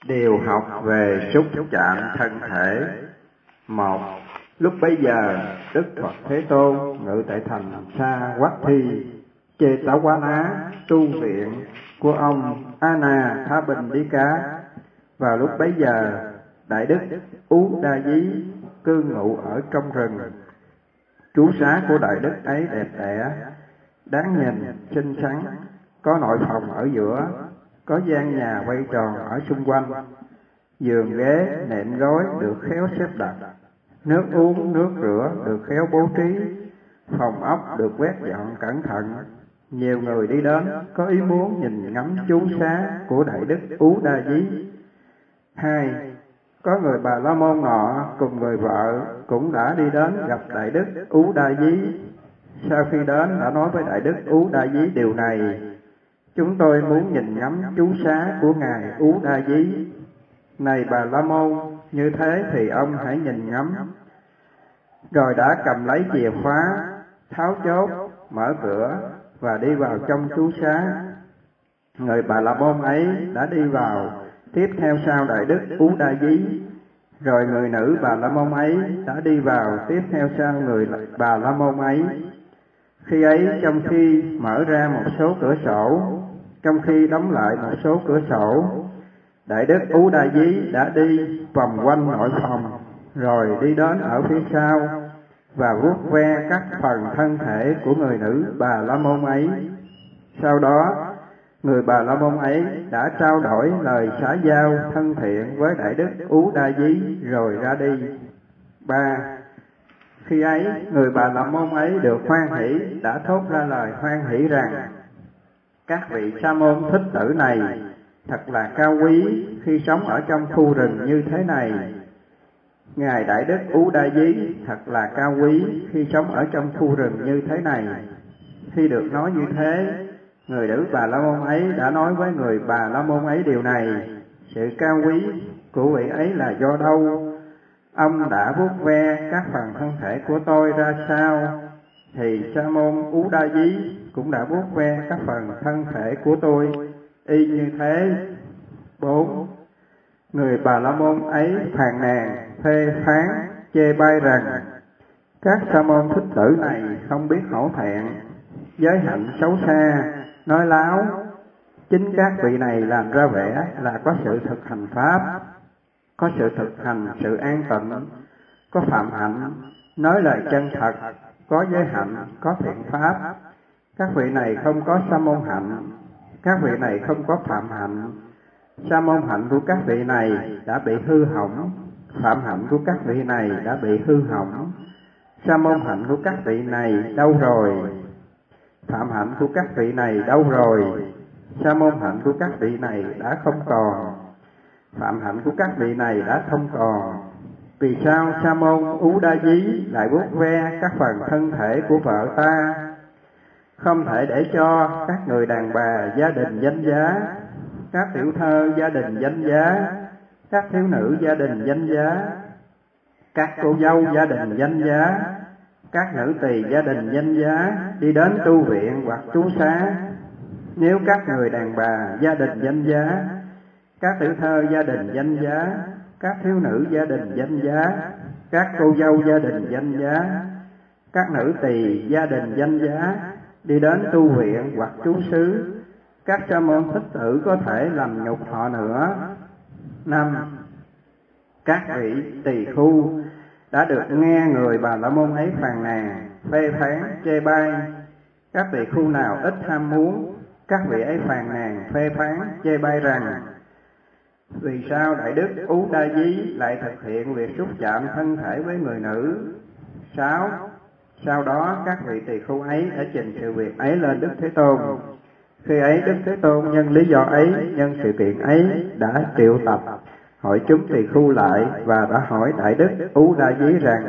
Điều học về xúc chạm thân thể. 1. Lúc bấy giờ, Đức Phật Thế Tôn ngự tại thành Sa Quát Thi, Chê Tá Quá Ná, tu viện của ông A-na Tha Bình Đi Cá. Vào lúc bấy giờ, Đại Đức Ú Đa Dí cư ngụ ở trong rừng. Trú xá của Đại Đức ấy đẹp đẽ, đáng nhìn, xinh xắn, có nội phòng ở giữa, có gian nhà quay tròn ở xung quanh, giường ghế nệm gối được khéo xếp đặt, nước uống nước rửa được khéo bố trí, phòng ốc được quét dọn cẩn thận. Nhiều người đi đến có ý muốn nhìn ngắm chú xá của Đại Đức Ú Đa Dí. 2. Có người Bà La Môn nọ cùng người vợ cũng đã đi đến gặp Đại Đức Ú Đa Dí. Sau khi đến đã nói với Đại Đức Ú Đa Dí điều này: chúng tôi muốn nhìn ngắm chú xá của ngài Ú Đa Dí. Này Bà La Môn, như thế thì ông hãy nhìn ngắm. Rồi đã cầm lấy chìa khóa, tháo chốt, mở cửa và đi vào trong chú xá. Người Bà La Môn ấy đã đi vào, tiếp theo sau Đại Đức Ú Đa Dí. Rồi người nữ Bà La Môn ấy đã đi vào, tiếp theo sau người Bà La Môn ấy. Khi ấy, trong khi mở ra một số cửa sổ, trong khi đóng lại một số cửa sổ, Đại Đức Ú Đa Dí đã đi vòng quanh nội phòng, rồi đi đến ở phía sau và vuốt ve các phần thân thể của người nữ Bà La Môn ấy. Sau đó, người Bà La Môn ấy đã trao đổi lời xã giao thân thiện với Đại Đức Ú Đa Dí rồi ra đi. 3. Khi ấy, người Bà La Môn ấy được hoan hỷ, đã thốt ra lời hoan hỷ rằng: các vị sa môn thích tử này thật là cao quý khi sống ở trong khu rừng như thế này. Ngài Đại Đức Ú Đa Dí thật là cao quý khi sống ở trong khu rừng như thế này. Khi được nói như thế, người nữ Bà La Môn ấy đã nói với người Bà La Môn ấy điều này: sự cao quý của vị ấy là do đâu? Ông đã vuốt ve các phần thân thể của tôi ra sao, thì sa môn Ú Đa Dí cũng đã vuốt ve các phần thân thể của tôi y như thế. 4. Người Bà La Môn ấy phàn nàn, phê phán, chê bai rằng: các sa môn thích tử này không biết hổ thẹn, giới hạnh xấu xa, nói láo. Chính các vị này làm ra vẻ là có sự thực hành pháp, có sự thực hành sự an tịnh, có phạm hạnh, nói lời chân thật, có giới hạnh, có thiện pháp. Các vị này không có sa môn hạnh, các vị này không có phạm hạnh. Sa môn hạnh của các vị này đã bị hư hỏng, phạm hạnh của các vị này đã bị hư hỏng. Sa môn hạnh của các vị này đâu rồi? Phạm hạnh của các vị này đâu rồi? Sa môn hạnh của các vị này đã không còn, phạm hạnh của các vị này đã không còn. Vì sao sa môn Ú Đa Dí lại vuốt ve các phần thân thể của vợ ta? Không thể để cho các người đàn bà gia đình danh giá, các tiểu thơ gia đình danh giá, các thiếu nữ gia đình danh giá, các cô dâu gia đình danh giá, các nữ tỳ gia đình danh giá đi đến tu viện hoặc trú xá. Nếu các người đàn bà gia đình danh giá, các tiểu thơ gia đình danh giá, các thiếu nữ gia đình danh giá, các cô dâu gia đình danh giá, các nữ tỳ gia đình danh giá đi đến tu viện hoặc trú xứ, các sa môn thích tử có thể làm nhục họ nữa. 5. Các vị tỳ khu đã được nghe người Bà La Môn ấy phàn nàn, phê phán, chê bai. Các tỳ khu nào ít ham muốn, các vị ấy phàn nàn, phê phán, chê bai rằng: vì sao Đại Đức Ú Đa Dí lại thực hiện việc xúc chạm thân thể với người nữ? 6. Sau đó các vị tỳ khu ấy đã trình sự việc ấy lên Đức Thế Tôn. Khi ấy Đức Thế Tôn nhân lý do ấy, nhân sự kiện ấy đã triệu tập hỏi chúng tỳ khu lại và đã hỏi Đại Đức Ú Đa Dí rằng: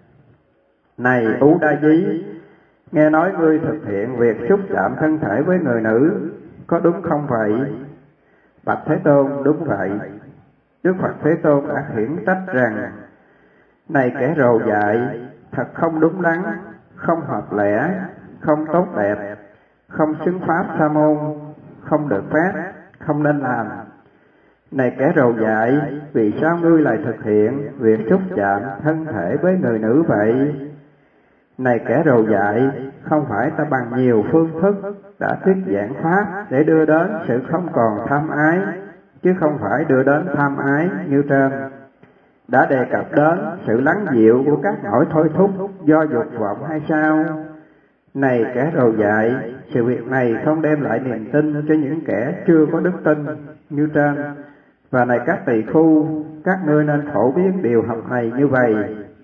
này Ú Đa Dí, nghe nói ngươi thực hiện việc xúc chạm thân thể với người nữ, có đúng không vậy? Bạch Thế Tôn, đúng vậy. Đức Phật Thế Tôn đã khiển trách rằng: này kẻ rồ dại, thật không đúng đắn, không hợp lẽ, không tốt đẹp, không xứng pháp sa môn, không được phép, không nên làm. Này kẻ rầu dại, vì sao ngươi lại thực hiện việc xúc chạm thân thể với người nữ vậy? Này kẻ rầu dại, không phải ta bằng nhiều phương thức đã thuyết giảng pháp để đưa đến sự không còn tham ái, chứ không phải đưa đến tham ái như trên. Đã đề cập đến sự lắng dịu của các nỗi thôi thúc do dục vọng hay sao? Này kẻ rầu dại, sự việc này không đem lại niềm tin cho những kẻ chưa có đức tin như trên. Và này các tỳ khu, các ngươi nên phổ biến điều học này như vậy.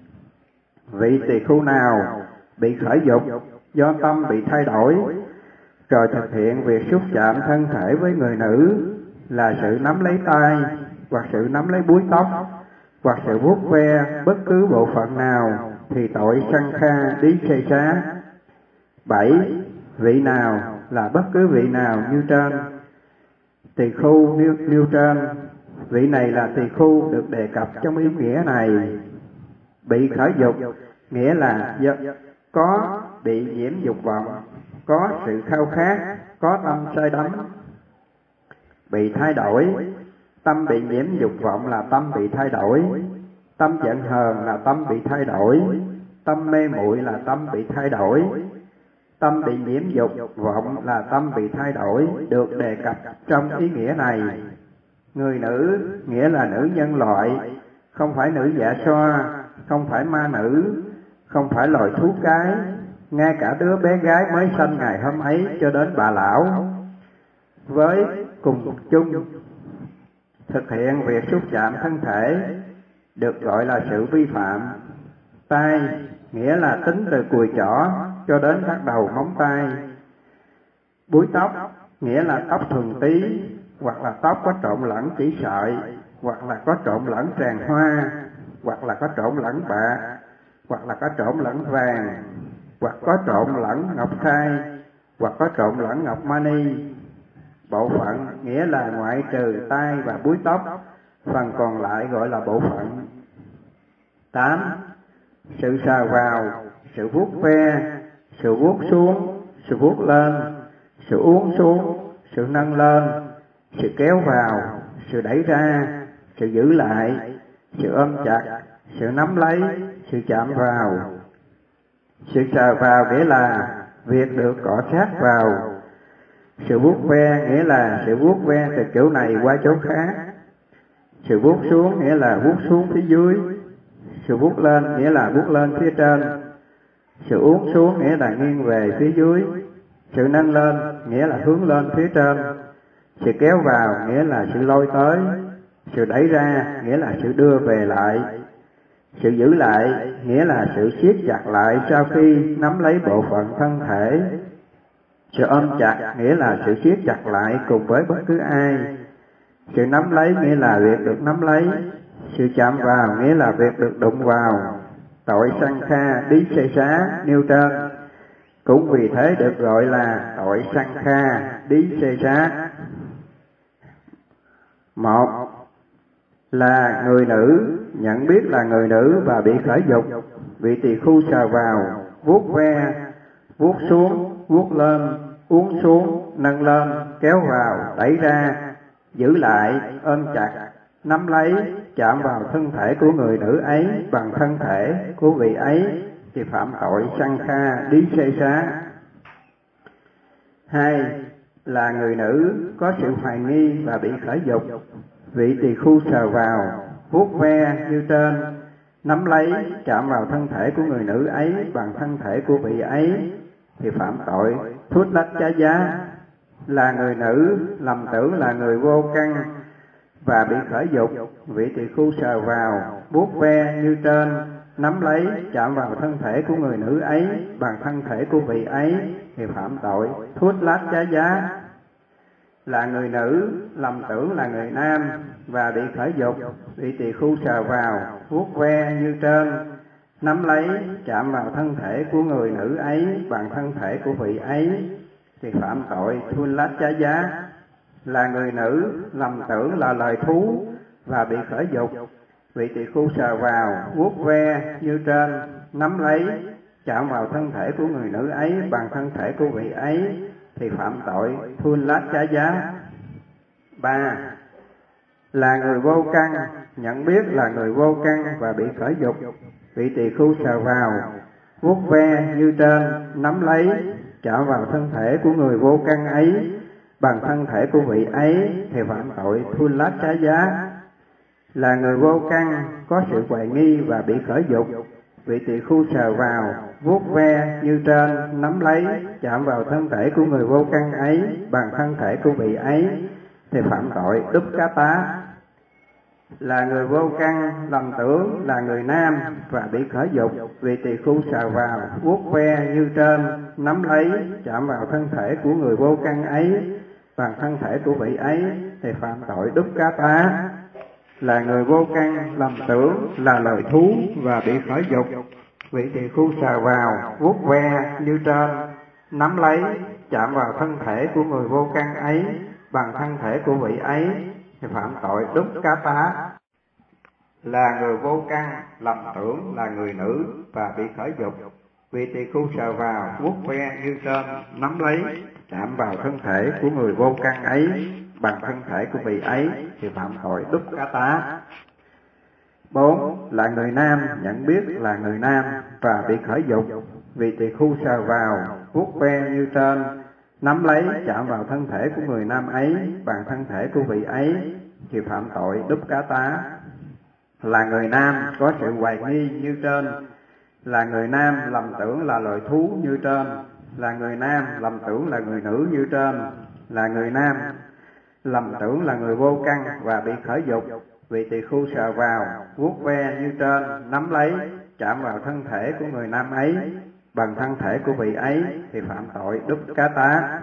Vị tỳ khu nào bị khởi dục do tâm bị thay đổi, rồi thực hiện việc xúc chạm thân thể với người nữ, là sự nắm lấy tay, hoặc sự nắm lấy búi tóc, hoặc sự vuốt ve bất cứ bộ phận nào, thì tội sanh kha đí xê xá. 7. Vị nào là bất cứ vị nào như trên. Tỳ khu nêu trên, vị này là tỳ khu được đề cập trong ý nghĩa này. Bị khởi dục nghĩa là có bị nhiễm dục vọng, có sự khao khát, có tâm say đắm. Bị thay đổi, tâm bị nhiễm dục vọng là tâm bị thay đổi, tâm giận hờn là tâm bị thay đổi, tâm mê muội là tâm bị thay đổi, tâm bị nhiễm dục vọng là tâm bị thay đổi, được đề cập trong ý nghĩa này. Người nữ nghĩa là nữ nhân loại, không phải nữ dạ xoa, không phải ma nữ, không phải loài thú cái, ngay cả đứa bé gái mới sanh ngày hôm ấy cho đến bà lão. Với cùng chung thực hiện việc xúc chạm thân thể được gọi là sự vi phạm. Tai nghĩa là tính từ cùi chỏ cho đến các đầu móng tay. Búi tóc nghĩa là tóc thuần tí, hoặc là tóc có trộn lẫn chỉ sợi, hoặc là có trộn lẫn tràng hoa, hoặc là có trộn lẫn bạc, hoặc là có trộn lẫn vàng, hoặc có trộn lẫn ngọc trai, hoặc có trộn lẫn ngọc mani. Bộ phận nghĩa là ngoại trừ tai và búi tóc, phần còn lại gọi là bộ phận. 8. Sự sờ vào, sự vuốt ve, sự vuốt xuống, sự vuốt lên, sự uốn xuống, sự nâng lên, sự kéo vào, sự đẩy ra, sự giữ lại, sự ôm chặt, sự nắm lấy, sự chạm vào. Sự sờ vào nghĩa là việc được cọ sát vào. Sự vuốt ve nghĩa là sự vuốt ve từ chỗ này qua chỗ khác. Sự vuốt xuống nghĩa là vuốt xuống phía dưới. Sự vuốt lên nghĩa là vuốt lên phía trên. Sự uốn xuống nghĩa là nghiêng về phía dưới. Sự nâng lên nghĩa là hướng lên phía trên. Sự kéo vào nghĩa là sự lôi tới. Sự đẩy ra nghĩa là sự đưa về lại. Sự giữ lại nghĩa là sự siết chặt lại sau khi nắm lấy bộ phận thân thể. Sự ôm chặt nghĩa là sự siết chặt lại cùng với bất cứ ai. Sự nắm lấy nghĩa là việc được nắm lấy. Sự chạm vào nghĩa là việc được đụng vào. Tội sanh kha đí xê xá nêu trên cũng vì thế được gọi là tội sanh kha đí xê xá. 1. Là người nữ, nhận biết là người nữ và bị khởi dục. Vị tỳ khu sờ vào, vuốt ve, vuốt xuống, vuốt lên, uốn xuống, nâng lên, kéo vào, đẩy ra, giữ lại, ôm chặt, nắm lấy, chạm vào thân thể của người nữ ấy bằng thân thể của vị ấy thì phạm tội sanh kha đí xê xá. 2. Là người nữ có sự hoài nghi và bị khởi dục. Vị tỳ khu sờ vào, vuốt ve như trên, nắm lấy, chạm vào thân thể của người nữ ấy bằng thân thể của vị ấy thì phạm tội thút lách chá giá. Là người nữ lầm tưởng là người vô căn và bị khởi dục. Vị tỳ khu sờ vào, vuốt ve như trên, nắm lấy, chạm vào thân thể của người nữ ấy bằng thân thể của vị ấy thì phạm tội thút lách chá giá. Là người nữ lầm tưởng là người nam và bị khởi dục. Vị tỳ khu sờ vào, vuốt ve như trên, nắm lấy, chạm vào thân thể của người nữ ấy bằng thân thể của vị ấy thì phạm tội thun lát chá giá. Là người nữ lầm tưởng là loài thú và bị khởi dục. Vị tỳ khu sờ vào, vuốt ve như trên, nắm lấy, chạm vào thân thể của người nữ ấy bằng thân thể của vị ấy thì phạm tội thun lát chá giá. 3. là người vô căn, nhận biết là người vô căn và bị khởi dục. Vị tỳ khưu sờ vào, vuốt ve như trên, nắm lấy, chạm vào thân thể của người vô căn ấy bằng thân thể của vị ấy thì phạm tội thun lát chá giá. Là người vô căn, có sự hoài nghi và bị khởi dục. Vị tỳ khưu sờ vào, vuốt ve như trên, nắm lấy, chạm vào thân thể của người vô căn ấy bằng thân thể của vị ấy thì phạm tội đúp cá tá. Là người vô căn, lầm tưởng là người nam và bị khởi dục. Vị tỳ khưu sờ vào, vuốt ve như trên, nắm lấy, chạm vào thân thể của người vô căn ấy bằng thân thể của vị ấy thì phạm tội đúp cá tá. Là người vô căn, lầm tưởng là lời thú và bị khởi dục. Vị tỳ khưu sờ vào, vuốt ve như trên, nắm lấy, chạm vào thân thể của người vô căn ấy bằng thân thể của vị ấy thì phạm tội đúp cá tá. Là người vô căn, lầm tưởng là người nữ và bị khởi dục. Vị tỳ khưu sờ vào, vuốt ve như trên, nắm lấy, chạm vào thân thể của người vô căn ấy bằng thân thể của vị ấy thì phạm tội đúp cá tá. 4. Là người nam, nhận biết là người nam và bị khởi dục. Vị tỳ khưu sờ vào, vuốt ve như trên, nắm lấy, chạm vào thân thể của người nam ấy bằng thân thể của vị ấy thì phạm tội đúp cá tá. Là người nam, có sự hoài nghi như trên. Là người nam, lầm tưởng là loài thú như trên. Là người nam, lầm tưởng là người nữ như trên. Là người nam, lầm tưởng là người vô căn và bị khởi dục. Vị tỳ khưu sờ vào, vuốt ve như trên, nắm lấy, chạm vào thân thể của người nam ấy bằng thân thể của vị ấy thì phạm tội đúp cá tá.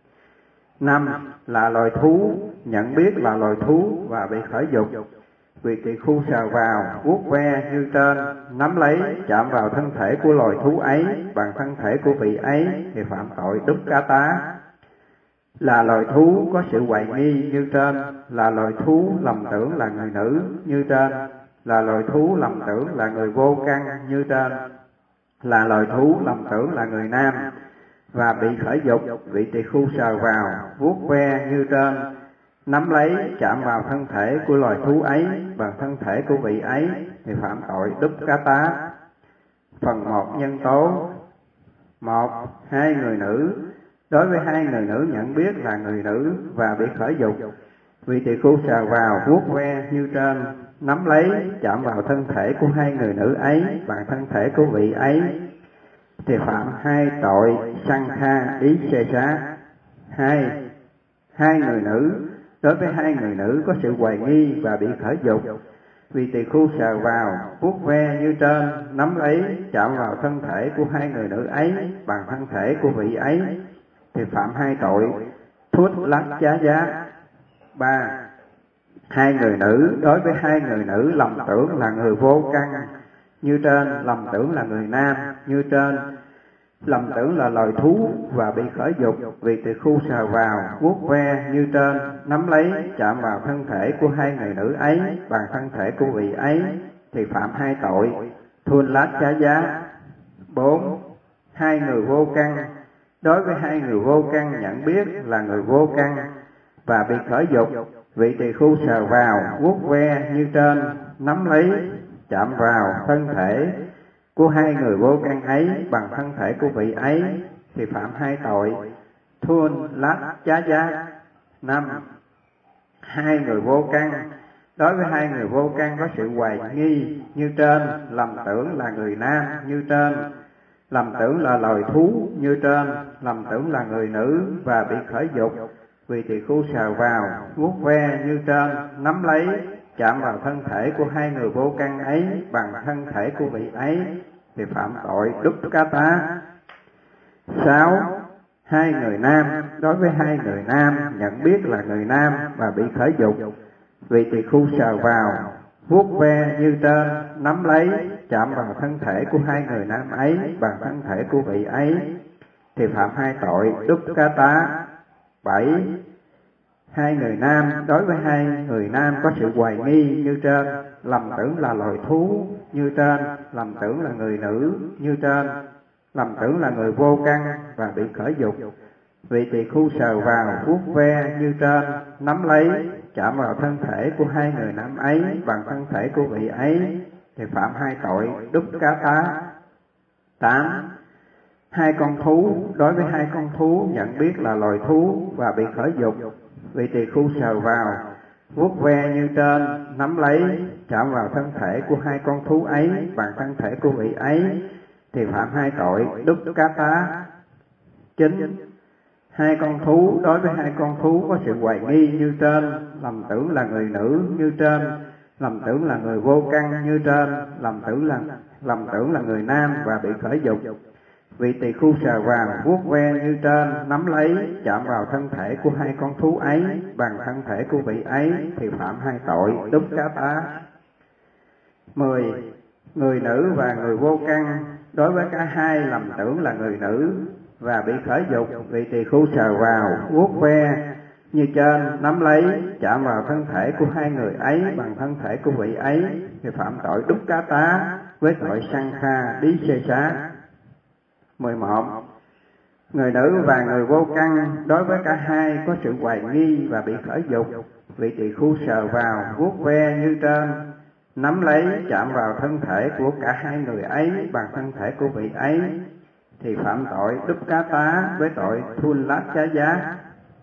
5. Là loài thú, nhận biết là loài thú và bị khởi dục. Vị tỳ khưu sờ vào, vuốt ve như trên, nắm lấy, chạm vào thân thể của loài thú ấy bằng thân thể của vị ấy thì phạm tội đúp cá tá. Là loài thú, có sự hoài nghi như trên. Là loài thú, lầm tưởng là người nữ như trên. Là loài thú, lầm tưởng là người vô căn như trên. Là loài thú, lầm tưởng là người nam và bị khởi dục. Vị tỳ khưu sờ vào, vuốt ve như trên, nắm lấy, chạm vào thân thể của loài thú ấy bằng thân thể của vị ấy thì phạm tội đúp cá tá. Phần 1 nhân tố. 1. Hai người nữ. Đối với hai người nữ nhận biết là người nữ và bị khởi dục. Vị tỳ khưu sờ vào, vuốt ve như trên, nắm lấy, chạm vào thân thể của hai người nữ ấy bằng thân thể của vị ấy thì phạm 2 tội sanh kha ý xê xá. 2. Hai người nữ. Đối với hai người nữ có sự hoài nghi và bị khởi dục. Vị tỳ khưu sờ vào, vuốt ve như trên, nắm lấy, chạm vào thân thể của hai người nữ ấy bằng thân thể của vị ấy thì phạm 2 tội thuốt lát chá giá. 3. Hai người nữ. Đối với hai người nữ lầm tưởng là người vô căn như trên, lầm tưởng là người nam như trên, lầm tưởng là loài thú và bị khởi dục. Vị tỳ khưu sờ vào, vuốt ve như trên, nắm lấy, chạm vào thân thể của hai người nữ ấy bằng thân thể của vị ấy thì phạm 2 tội thuôn lát chá giá. 4. Hai người vô căn. Đối với hai người vô căn nhận biết là người vô căn và bị khởi dục. Vị tỳ khưu sờ vào, vuốt ve như trên, nắm lấy, chạm vào thân thể của hai người vô căn ấy bằng thân thể của vị ấy thì phạm 2 tội thuôn lát chá giá. 5. Hai người vô căn. Đối với hai người vô căn có sự hoài nghi như trên, lầm tưởng là người nam như trên, lầm tưởng là loài thú như trên, lầm tưởng là người nữ và bị khởi dục. Vị tỳ khưu sờ vào, vuốt ve như trên, nắm lấy, chạm vào thân thể của hai người vô căn ấy bằng thân thể của vị ấy thì phạm tội đúp cá tá. 6. Hai người nam. Đối với hai người nam nhận biết là người nam và bị khởi dục. Vị tỳ khưu sờ vào, vuốt ve như trên, nắm lấy, chạm vào thân thể của hai người nam ấy bằng thân thể của vị ấy thì phạm 2 tội đúp cá tá. 7. Hai người nam. Đối với hai người nam có sự hoài nghi như trên, lầm tưởng là loài thú như trên, lầm tưởng là người nữ như trên, lầm tưởng là người vô căn và bị khởi dục. Vị tỳ khưu sờ vào, vuốt ve như trên, nắm lấy, chạm vào thân thể của hai người nam ấy bằng thân thể của vị ấy thì phạm hai tội đúc cá tá. 8. Hai con thú, đối với hai con thú nhận biết là loài thú và bị khởi dục, vị tỳ khưu sờ vào, vuốt ve như trên, nắm lấy, chạm vào thân thể của hai con thú ấy bằng thân thể của vị ấy thì phạm hai tội đúc cá tá. 9. Hai con thú, đối với hai con thú có sự hoài nghi như trên, lầm tưởng là người nữ như trên, lầm tưởng là người vô căn như trên, lầm tưởng là người nam và bị khởi dục, vị tỳ khưu sờ vào, vuốt ve như trên, nắm lấy, chạm vào thân thể của hai con thú ấy bằng thân thể của vị ấy thì phạm hai tội đúc cá tá. 10. Người nữ và người vô căn, đối với cả hai lầm tưởng là người nữ và bị khởi dục, vị tỳ khưu sờ vào, vuốt ve như trên, nắm lấy, chạm vào thân thể của hai người ấy bằng thân thể của vị ấy thì phạm tội đúc cá tá với tội sanh kha đí xê xá. 11. Người nữ và người vô căn, đối với cả hai có sự hoài nghi và bị khởi dục, vị tỳ khưu sờ vào, vuốt ve như trên, nắm lấy, chạm vào thân thể của cả hai người ấy bằng thân thể của vị ấy thì phạm tội đúc cá tá với tội thun lát chá giá.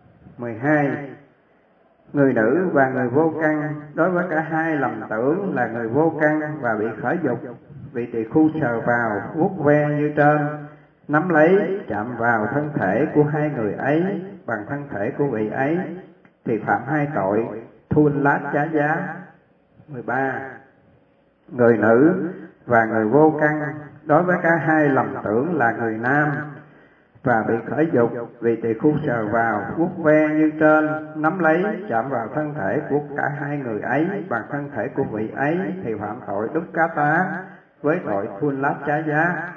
12. Người nữ và người vô căn, đối với cả hai lầm tưởng là người vô căn và bị khởi dục, vị tỳ khưu sờ vào, vuốt ve như trên, nắm lấy, chạm vào thân thể của hai người ấy bằng thân thể của vị ấy thì phạm hai tội thun lát chá giá. 13. Người nữ và người vô căn, đối với cả hai lầm tưởng là người nam và bị khởi dục, vị tỳ khưu sờ vào, vuốt ve như trên, nắm lấy, chạm vào thân thể của cả hai người ấy bằng thân thể của vị ấy thì phạm tội đúc cá tá với tội thun lát chá giá.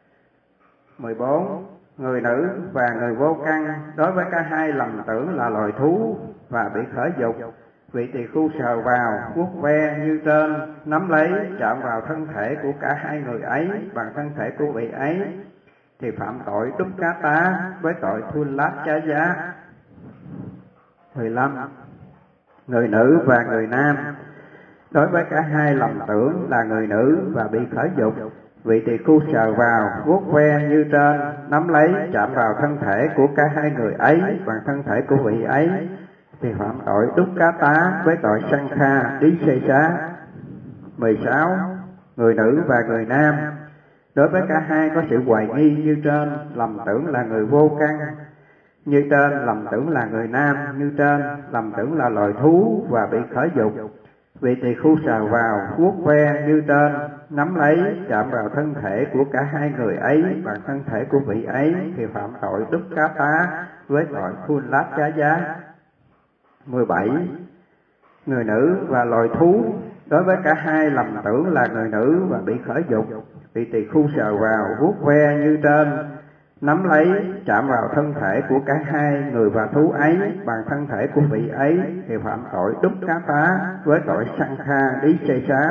14. Người nữ và người vô căn, đối với cả hai lầm tưởng là loài thú và bị khởi dục, vị tỳ khưu sờ vào, vuốt ve như trên, nắm lấy, chạm vào thân thể của cả hai người ấy bằng thân thể của vị ấy thì phạm tội đúc cá tá với tội thun lát chá giá. 15. Người nữ và người nam, đối với cả hai lầm tưởng là người nữ và bị khởi dục, vị tỳ khưu sờ vào, vuốt ve như trên, nắm lấy, chạm vào thân thể của cả hai người ấy bằng thân thể của vị ấy thì phạm tội đúc cá tá với tội sanh kha đí xê xá. 16. Người nữ và người nam, đối với cả hai có sự hoài nghi như trên, lầm tưởng là người vô căn như trên, lầm tưởng là người nam như trên, lầm tưởng là loài thú và bị khởi dục, vị tỳ khưu sờ vào, vuốt ve như trên, nắm lấy, chạm vào thân thể của cả hai người ấy bằng thân thể của vị ấy thì phạm tội đúc cá tá với tội thun lát chá giá. 17. Người nữ và loài thú, đối với cả hai lầm tưởng là người nữ và bị khởi dục, vị tỳ khưu sờ vào, vuốt ve như trên, nắm lấy, chạm vào thân thể của cả hai người và thú ấy bằng thân thể của vị ấy thì phạm tội đúc cá tá với tội sanh kha đí xê xá.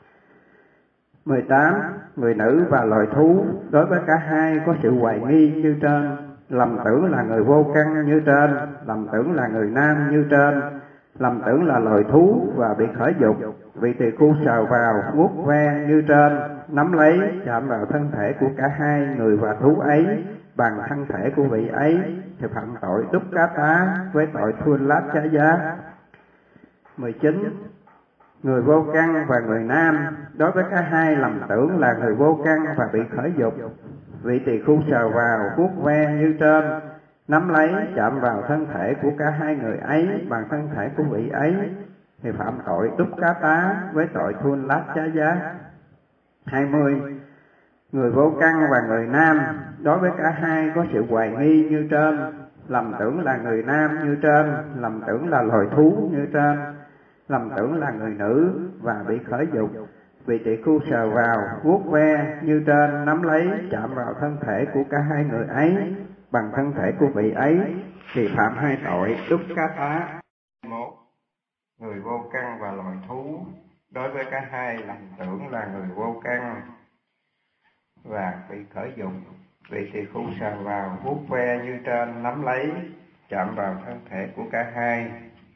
18. Người nữ và loài thú, đối với cả hai có sự hoài nghi như trên, lầm tưởng là người vô căn như trên, lầm tưởng là người nam như trên, lầm tưởng là loài thú và bị khởi dục, vị tỳ khưu sờ vào, vuốt ve như trên, nắm lấy, chạm vào thân thể của cả hai người và thú ấy bằng thân thể của vị ấy thì phạm tội đúc cá tá với tội thun lát chá giá. 19. Người vô căn và người nam, đối với cả hai lầm tưởng là người vô căn và bị khởi dục, vị tỳ khưu sờ vào, vuốt ve như trên, nắm lấy, chạm vào thân thể của cả hai người ấy bằng thân thể của vị ấy thì phạm tội đúc cá tá với tội thun lát chá giá. 20. Người vô căn và người nam, đối với cả hai có sự hoài nghi như trên, lầm tưởng là người nam như trên, lầm tưởng là loài thú như trên, lầm tưởng là người nữ và bị khởi dục, vị tỳ khưu sờ vào, vuốt ve như trên, nắm lấy, chạm vào thân thể của cả hai người ấy bằng thân thể của vị ấy thì phạm hai tội đúc cá tá. 1. Người vô căn và loài thú, đối với cả hai lầm tưởng là người vô căn và bị khởi dục, vị tỳ khưu sờ vào, vuốt ve như trên, nắm lấy, chạm vào thân thể của cả hai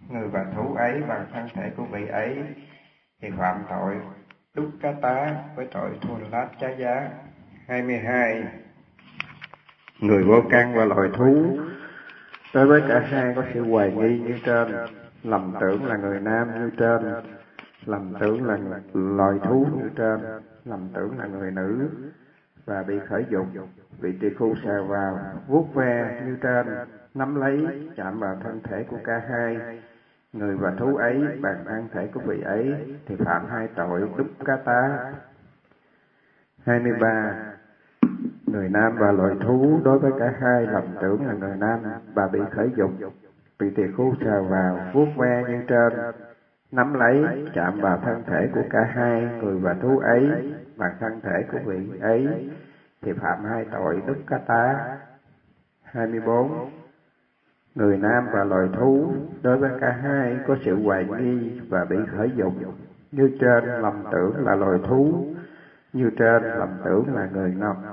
người và thú ấy bằng thân thể của vị ấy thì phạm tội đúc cá tá với tội thua lát giá giá. 22. Người vô căn và loài thú, đối với cả hai có sự hoài nghi như trên, lầm tưởng là người nam như trên, lầm tưởng là loài thú như trên, lầm tưởng là người nữ, và bị khởi dục, bị tỳ khưu sờ vào, vuốt ve như trên, nắm lấy, chạm vào thân thể của cả hai, người và thú ấy bằng thân thể của vị ấy, thì phạm hai tội đúc cá tá. 23. Người nam và loài thú, đối với cả hai lầm tưởng là người nam và bị khởi dục, bị tỳ khưu sờ vào, vuốt ve như trên, nắm lấy, chạm vào thân thể của cả hai, người và thú ấy bằng thân thể của vị ấy, thì phạm hai tội đúc cá tá. 24. Người nam và loài thú, đối với cả hai có sự hoài nghi và bị khởi dục, như trên lầm tưởng là loài thú, như trên lầm tưởng là người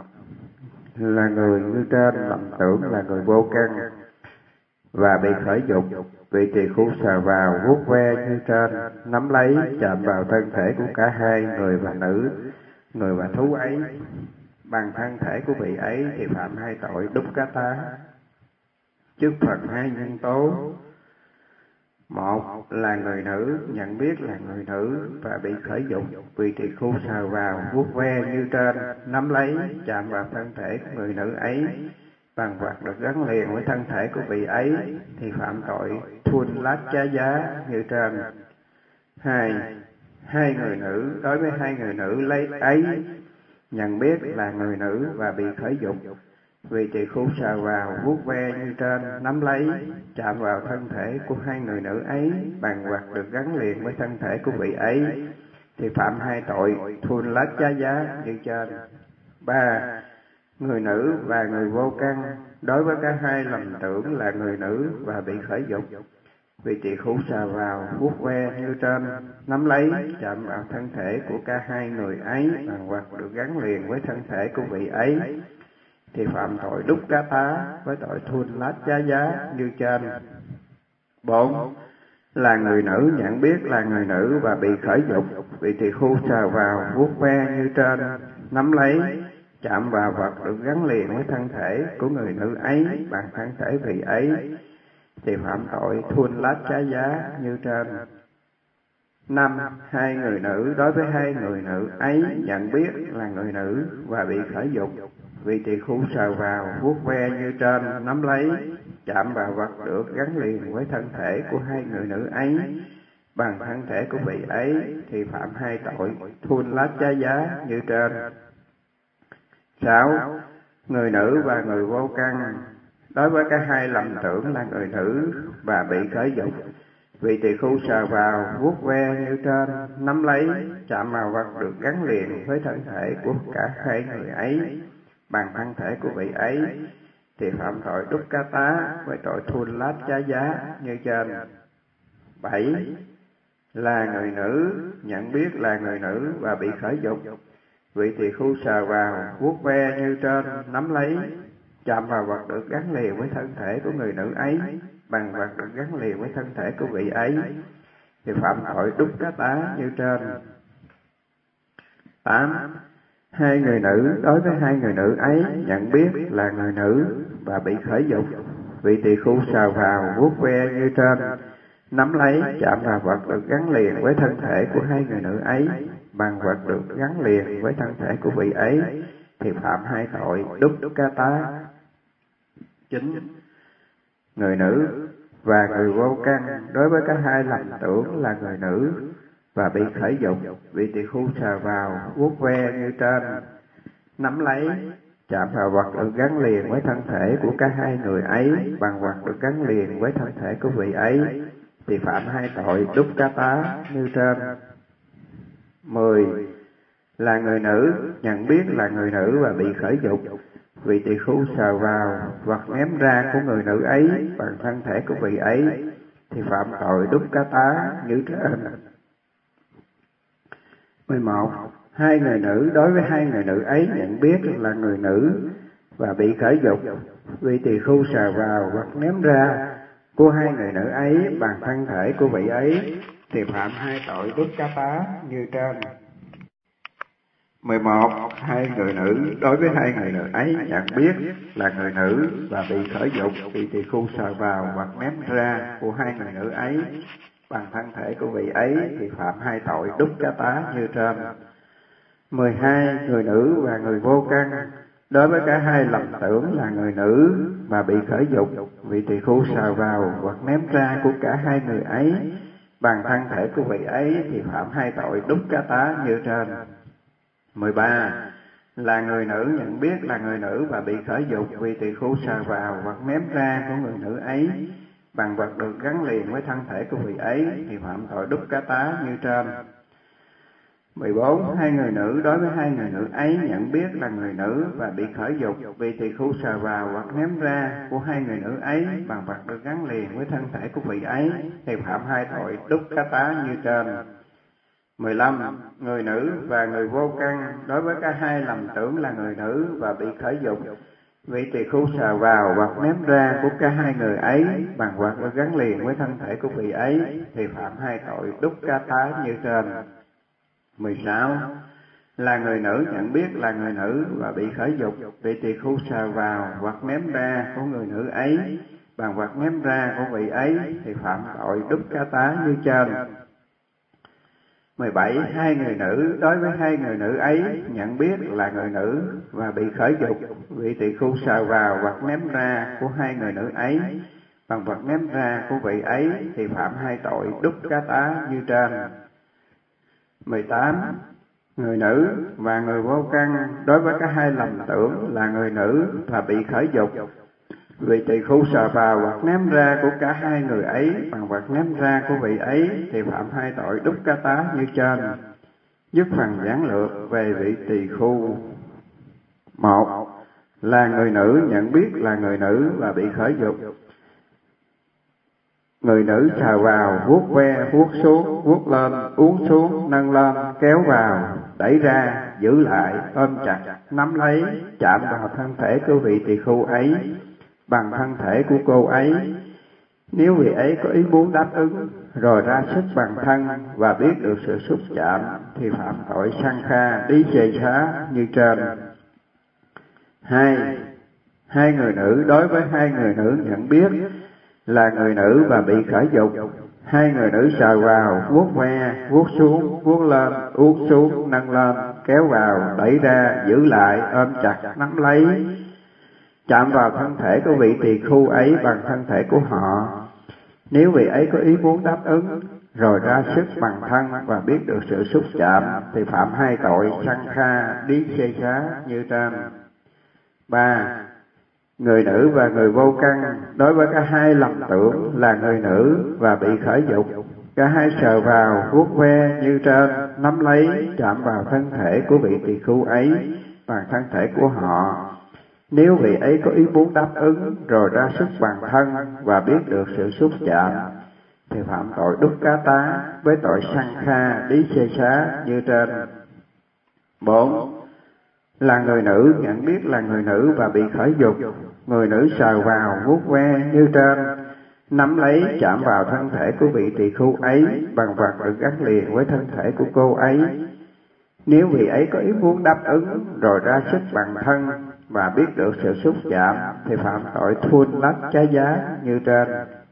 như trên lầm tưởng là người vô căn, và bị khởi dục, bị tỳ khưu sờ vào, vuốt ve như trên, nắm lấy, chạm vào thân thể của cả hai, người và nữ, người và thú ấy bằng thân thể của vị ấy, thì phạm hai tội đúc cá tá. Trước phần hai nhân tố: một là người nữ nhận biết là người nữ và bị khởi dục, vì tỳ khưu sờ vào, vuốt ve như trên, nắm lấy, chạm vào thân thể của người nữ ấy bằng vật được gắn liền với thân thể của vị ấy, thì phạm tội thuôn lát giá giá như trên. 2. Hai người nữ, đối với hai người nữ lấy ấy nhận biết là người nữ và bị khởi dục, vì tỳ khưu sờ vào, vuốt ve như trên, nắm lấy, chạm vào thân thể của hai người nữ ấy bằng vật được gắn liền với thân thể của vị ấy, thì phạm hai tội thuôn lát giá giá như trên. 3. Người nữ và người vô căn, đối với cả hai lầm tưởng là người nữ và bị khởi dục, vì tỳ khưu sờ vào, vuốt ve như trên, nắm lấy, chạm vào thân thể của cả hai người ấy bằng vật được gắn liền với thân thể của vị ấy, thì phạm tội đúc cá tá với tội thuôn lát giá giá như trên. 4. Là người nữ nhận biết là người nữ và bị khởi dục, bị tỳ khưu sờ vào, vuốt ve như trên, nắm lấy, chạm vào vật được gắn liền với thân thể của người nữ ấy bằng thân thể vị ấy, thì phạm tội thuôn lát giá giá như trên. 5. Hai người nữ, đối với hai người nữ ấy nhận biết là người nữ và bị khởi dục, vì tỳ khưu sờ vào, vuốt ve như trên, nắm lấy, chạm vào vật được gắn liền với thân thể của hai người nữ ấy bằng thân thể của vị ấy, thì phạm hai tội thuôn lát giá giá như trên. 6. Người nữ và người vô căn, đối với cả hai lầm tưởng là người nữ và bị khởi dục, vì tỳ khưu sờ vào, vuốt ve như trên, nắm lấy, chạm vào vật được gắn liền với thân thể của cả hai người ấy bằng thân thể của vị ấy, thì phạm tội đúc cá tá với tội thuôn lát giá giá như trên. 7. Là người nữ nhận biết là người nữ và bị khởi dục, vì tỳ khưu sờ vào, vuốt ve như trên, nắm lấy, chạm vào vật được gắn liền với thân thể của người nữ ấy bằng vật được gắn liền với thân thể của vị ấy, thì phạm tội đúc cá tá như trên. 8. Hai người nữ, đối với hai người nữ ấy nhận biết là người nữ và bị khởi dục, vì tỳ khưu sờ vào, vuốt ve như trên, nắm lấy, chạm vào vật được gắn liền với thân thể của hai người nữ ấy bằng vật được gắn liền với thân thể của vị ấy, thì phạm hai tội đúc cá tá. 9. Người nữ và người vô căn, đối với cả hai lầm tưởng là người nữ và bị khởi dục, vì tỳ khưu sờ vào, vuốt ve như trên, nắm lấy, chạm vào vật được gắn liền với thân thể của cả hai người ấy bằng vật được gắn liền với thân thể của vị ấy, thì phạm hai tội đúc cá tá như trên. 10. Là người nữ nhận biết là người nữ và bị khởi dục, vì tỳ khưu sờ vào, vật ném ra của người nữ ấy bằng thân thể của vị ấy, thì phạm tội đúc cá tá như trên. 11. Hai người nữ, đối với hai người nữ ấy nhận biết là người nữ và bị khởi dục, vì tỳ khưu sờ vào, vật ném ra của hai người nữ ấy bằng thân thể của vị ấy, thì phạm hai tội đúc cá tá như trên. 11. Hai người nữ đối với hai người nữ ấy nhận biết là người nữ và bị khởi dục vì tỳ khưu sờ vào hoặc ném ra của hai người nữ ấy bằng thân thể của vị ấy, thì phạm hai tội đúc cá tá như trên. 12. Người nữ và người vô căn đối với cả hai lầm tưởng là người nữ và bị khởi dục vì tỳ khưu sờ vào hoặc ném ra của cả hai người ấy bằng thân thể của vị ấy, thì phạm hai tội đúc cá tá như trên. 13. Là người nữ nhận biết là người nữ và bị khởi dục vì tỳ khưu sờ vào hoặc ném ra của người nữ ấy bằng vật được gắn liền với thân thể của vị ấy, thì phạm tội đúc cá tá như trên. 14. Hai người nữ đối với hai người nữ ấy nhận biết là người nữ và bị khởi dục vì tỳ khưu sờ vào hoặc ném ra của hai người nữ ấy bằng vật được gắn liền với thân thể của vị ấy, thì phạm hai tội đúc cá tá như trên. 15. Người nữ và người vô căn đối với cả hai lầm tưởng là người nữ và bị khởi dục vì tỳ khưu sờ vào hoặc ném ra của cả hai người ấy bằng vật được gắn liền với thân thể của vị ấy, thì phạm hai tội đúc cá tá như trên. 16. Là người nữ nhận biết là người nữ và bị khởi dục vì tỳ khưu sờ vào hoặc ném ra của người nữ ấy bằng vật ném ra của vị ấy, thì phạm tội đúc cá tá như trên. 17. Hai người nữ đối với hai người nữ ấy nhận biết là người nữ và bị khởi dục vì tỳ khưu sờ vào hoặc ném ra của hai người nữ ấy bằng vật ném ra của vị ấy, thì phạm hai tội đúc cá tá như trên. 18. Người nữ và người vô căn đối với cả hai lầm tưởng là người nữ và bị khởi dục vì tỳ khưu sờ vào hoặc ném ra của cả hai người ấy bằng vật ném ra của vị ấy, thì phạm hai tội đúc cá tá như trên. Dứt phần giảng lược về vị tỳ khưu. 1. Là người nữ nhận biết là người nữ và bị khởi dục. Người nữ sờ vào, vuốt ve, vuốt xuống, vuốt lên, uống xuống, nâng lên, kéo vào, đẩy ra, giữ lại, ôm chặt, nắm lấy, chạm vào thân thể của vị tỳ khưu ấy bằng thân thể của cô ấy. Nếu vị ấy có ý muốn đáp ứng, rồi ra sức bằng thân và biết được sự xúc chạm, thì phạm tội sang kha đí chê xá như trên. 2. Hai người nữ đối với hai người nữ nhận biết là người nữ và bị khởi dục. Hai người nữ sờ vào, vuốt ve, vuốt xuống, vuốt lên, uống xuống, nâng lên, kéo vào, đẩy ra, giữ lại, ôm chặt, nắm lấy, chạm vào thân thể của vị tỳ khưu ấy bằng thân thể của họ. Nếu vị ấy có ý muốn đáp ứng, rồi ra sức bằng thân và biết được sự xúc chạm, thì phạm hai tội sang kha đí xê xá như trên. 3. Người nữ và người vô căn đối với cả hai lầm tưởng là người nữ và bị khởi dục. Cả hai sờ vào, vuốt ve như trên, nắm lấy, chạm vào thân thể của vị tỳ khưu ấy bằng thân thể của họ. Nếu vị ấy có ý muốn đáp ứng, rồi ra sức bằng thân và biết được sự xúc chạm, thì phạm tội đúc cá tá với tội sang kha đí xê xá như trên. 4. Là người nữ nhận biết là người nữ và bị khởi dục. Người nữ sờ vào, vuốt ve như trên, nắm lấy, chạm vào thân thể của vị tỳ khưu ấy bằng vật được gắn liền với thân thể của cô ấy. Nếu vị ấy có ý muốn đáp ứng, rồi ra sức bằng thân và biết được sự xúc chạm, thì phạm tội thun lách trái giá như trên.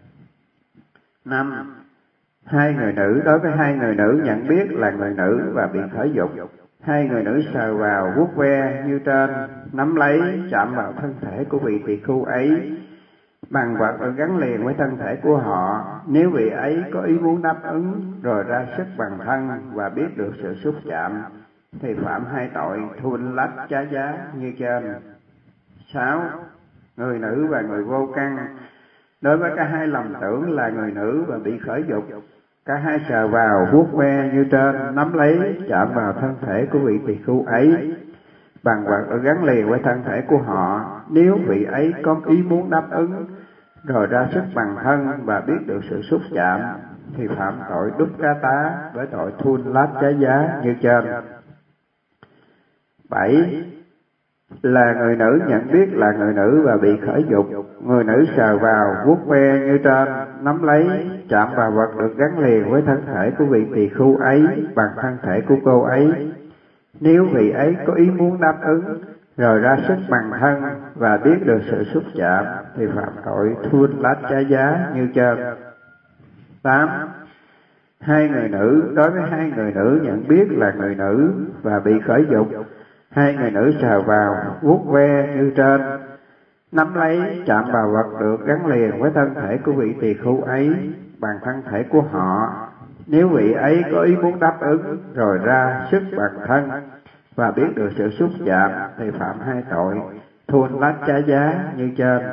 5. Hai người nữ đối với hai người nữ nhận biết là người nữ và bị khởi dục. Hai người nữ sờ vào, vuốt ve như trên, nắm lấy, chạm vào thân thể của vị tỳ khưu ấy bằng vật được gắn liền với thân thể của họ. Nếu vị ấy có ý muốn đáp ứng, rồi ra sức bằng thân và biết được sự xúc chạm, thì phạm hai tội thun lách trái giá như trên. 6. Người nữ và người vô căn đối với cả hai lầm tưởng là người nữ và bị khởi dục. Cả hai sờ vào, vuốt ve như trên, nắm lấy, chạm vào thân thể của vị tỳ khưu ấy bằng vật được gắn liền với thân thể của họ. Nếu vị ấy có ý muốn đáp ứng, rồi ra sức bằng thân và biết được sự xúc chạm, thì phạm tội đúc cá tá với tội thun lát trái giá như trên. 7. Là người nữ nhận biết là người nữ và bị khởi dục. Người nữ sờ vào, vuốt ve như trên, nắm lấy, chạm vào vật được gắn liền với thân thể của vị tỳ khưu ấy bằng thân thể của cô ấy. Nếu vị ấy có ý muốn đáp ứng, rồi ra sức bằng thân và biết được sự xúc chạm, thì phạm tội thuôn lát trái giá như trên. 8. Hai người nữ, đối với hai người nữ nhận biết là người nữ và bị khởi dục. Hai người nữ sờ vào, vuốt ve như trên, nắm lấy, chạm vào vật được gắn liền với thân thể của vị tỳ khưu ấy bằng thân thể của họ. Nếu vị ấy có ý muốn đáp ứng, rồi ra sức bằng thân và biết được sự xúc chạm, thì phạm hai tội thuôn lát trái giá như trên.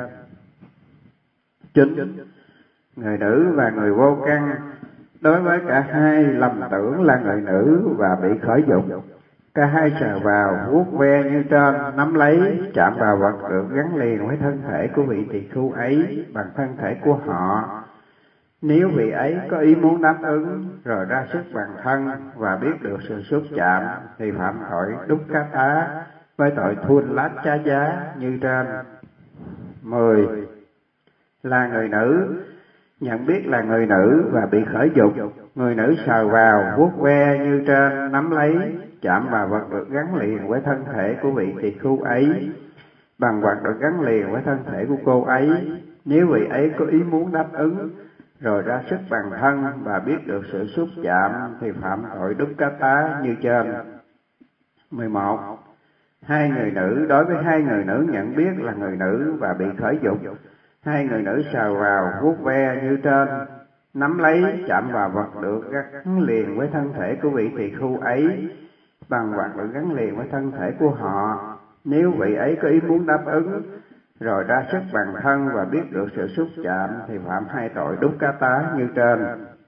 9. Người nữ và người vô căn, đối với cả hai lầm tưởng là người nữ và bị khởi dục. Cả hai sờ vào, vuốt ve như trên, nắm lấy, chạm vào vật được gắn liền với thân thể của vị tỳ khưu ấy bằng thân thể của họ. Nếu vị ấy có ý muốn đáp ứng, rồi ra sức bằng thân và biết được sự xúc chạm, thì phạm tội đúc cá tá với tội thuôn lát trái giá như trên. 10. Là người nữ nhận biết là người nữ và bị khởi dục. Người nữ sờ vào, vuốt ve như trên, nắm lấy, chạm vào vật được gắn liền với thân thể của vị tỳ khưu ấy bằng vật được gắn liền với thân thể của cô ấy. Nếu vị ấy có ý muốn đáp ứng, rồi ra sức bằng thân và biết được sự xúc chạm, thì phạm tội đúc cá tá như trên. 11. Hai người nữ, đối với hai người nữ nhận biết là người nữ và bị khởi dục. Hai người nữ sờ vào, vuốt ve như trên, nắm lấy, chạm vào vật được gắn liền với thân thể của vị tỳ khưu ấy bằng vật được gắn liền với thân thể của họ. Nếu vị ấy có ý muốn đáp ứng, rồi ra sức bằng thân và biết được sự xúc chạm, thì phạm hai tội đúc cá tá như trên.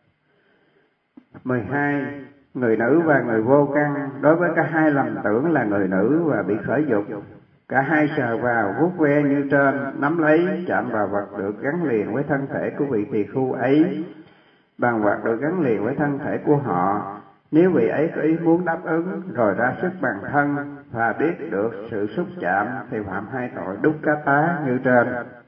12. Người nữ và người vô căn, đối với cả hai lầm tưởng là người nữ và bị khởi dục. Cả hai sờ vào, vuốt ve như trên, nắm lấy, chạm vào vật được gắn liền với thân thể của vị tỳ khưu ấy bằng vật được gắn liền với thân thể của họ. Nếu vị ấy có ý muốn đáp ứng, rồi ra sức bằng thân và biết được sự xúc chạm, thì phạm hai tội đúc cá tá như trên.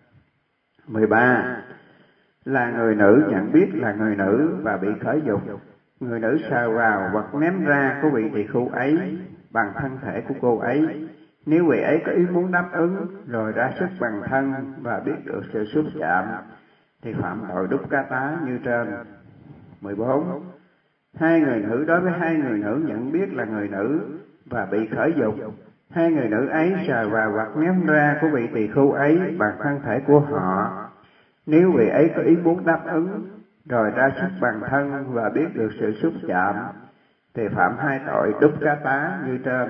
13. Là người nữ nhận biết là người nữ và bị khởi dục. Người nữ sờ vào vật ném ra của vị tỳ khưu ấy bằng thân thể của cô ấy. Nếu vị ấy có ý muốn đáp ứng, rồi ra sức bằng thân và biết được sự xúc chạm, thì phạm tội đúc cá tá như trên. 14. Hai người nữ, đối với hai người nữ nhận biết là người nữ và bị khởi dục. Hai người nữ ấy sờ vào vật ném ra của vị tỳ khưu ấy bằng thân thể của họ. Nếu vị ấy có ý muốn đáp ứng, rồi ra sức bằng thân và biết được sự xúc chạm, thì phạm hai tội đúc cá tá như trên.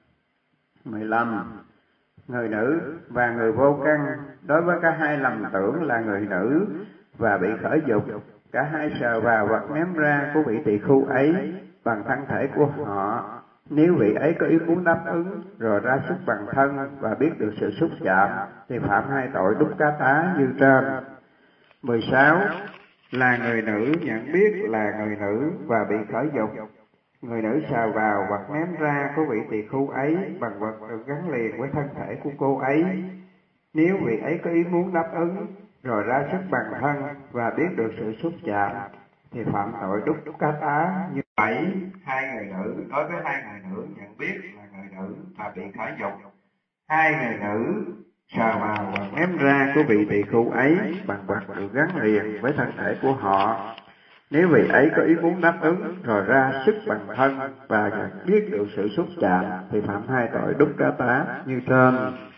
15. Người nữ và người vô căn, đối với cả hai lầm tưởng là người nữ và bị khởi dục. Cả hai sờ vào vật ném ra của vị tỳ khưu ấy bằng thân thể của họ. Nếu vị ấy có ý muốn đáp ứng, rồi ra sức bằng thân và biết được sự xúc chạm, thì phạm hai tội đúc cá tá như trên. 16. Là người nữ nhận biết là người nữ và bị khởi dục. Người nữ sờ vào vật ném ra của vị tỳ khưu ấy bằng vật được gắn liền với thân thể của cô ấy. Nếu vị ấy có ý muốn đáp ứng, rồi ra sức bằng thân và biết được sự xúc chạm, thì phạm tội đúc cá tá như vậy. Hai người nữ, đối với hai người nữ nhận biết là người nữ và bị khởi dục. Hai người nữ sờ vào vật ném ra của vị tỳ khưu ấy bằng vật được gắn liền với thân thể của họ. Nếu vị ấy có ý muốn đáp ứng, rồi ra sức bằng thân và biết được sự xúc chạm, thì phạm hai tội đúc cá tá như trên.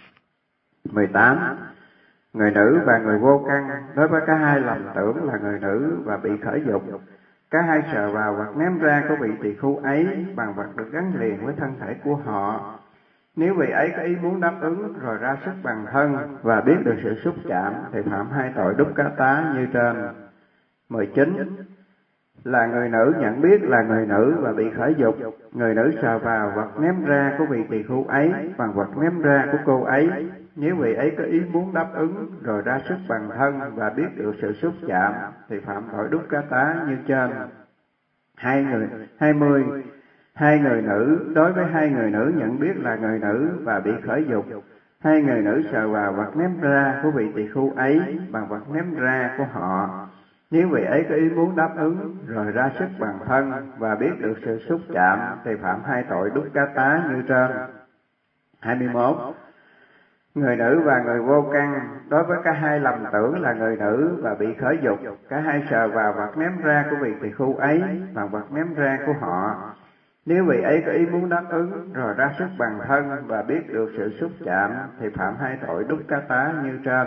18. Người nữ và người vô căn, đối với cả hai lầm tưởng là người nữ và bị khởi dục. Cả hai sờ vào vật ném ra của vị tỳ khưu ấy bằng vật được gắn liền với thân thể của họ. Nếu vị ấy có ý muốn đáp ứng, rồi ra sức bằng thân và biết được sự xúc chạm, thì phạm hai tội đúc cá tá như trên. 19. Là người nữ nhận biết là người nữ và bị khởi dục. Người nữ sờ vào vật ném ra của vị tỳ khưu ấy bằng vật ném ra của cô ấy. Nếu vị ấy có ý muốn đáp ứng, rồi ra sức bằng thân và biết được sự xúc chạm, thì phạm tội đúc cá tá như trên. 20. Hai người nữ, đối với hai người nữ nhận biết là người nữ và bị khởi dục, hai người nữ sờ vào vật ném ra của vị tỳ khưu ấy bằng vật ném ra của họ. Nếu vị ấy có ý muốn đáp ứng rồi ra sức bằng thân và biết được sự xúc chạm thì phạm hai tội đúc cá tá như trên. 21. Người nữ và người vô căn, đối với cả hai lầm tưởng là người nữ và bị khởi dục, cả hai sờ vào vật ném ra của vị tỳ khưu ấy bằng vật ném ra của họ. Nếu vị ấy có ý muốn đáp ứng rồi ra sức bằng thân và biết được sự xúc chạm thì phạm hai tội đúc cá tá như trên.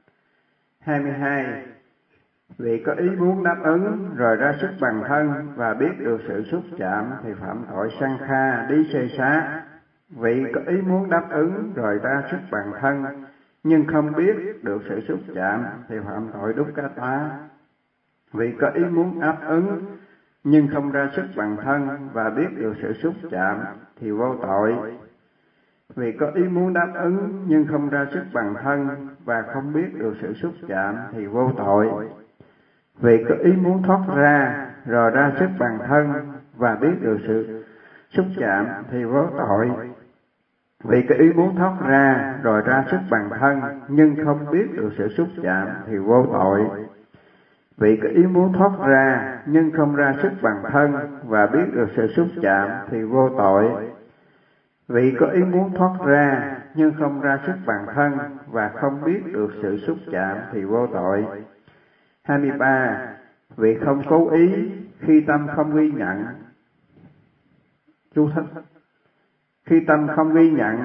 22. Vị có ý muốn đáp ứng rồi ra sức bằng thân và biết được sự xúc chạm thì phạm tội sang kha đi xê xá. Vị có ý muốn đáp ứng rồi ra sức bằng thân nhưng không biết được sự xúc chạm thì phạm tội đúc cá tá. Vị có ý muốn đáp ứng nhưng không ra sức bằng thân và biết được sự xúc chạm thì vô tội. Vì có ý muốn đáp ứng nhưng không ra sức bằng thân và không biết được sự xúc chạm thì vô tội. Vì có ý muốn thoát ra rồi ra sức bằng thân và biết được sự xúc chạm thì vô tội. Vì có ý muốn thoát ra rồi ra sức bằng thân nhưng không biết được sự xúc chạm thì vô tội. Vì có ý muốn thoát ra nhưng không ra sức bằng thân và biết được sự xúc chạm thì vô tội. Vì có ý muốn thoát ra nhưng không ra sức bằng thân và không biết được sự xúc chạm thì vô tội. 23. Vì không cố ý khi tâm không ghi nhận. Chú thích. Khi tâm không ghi nhận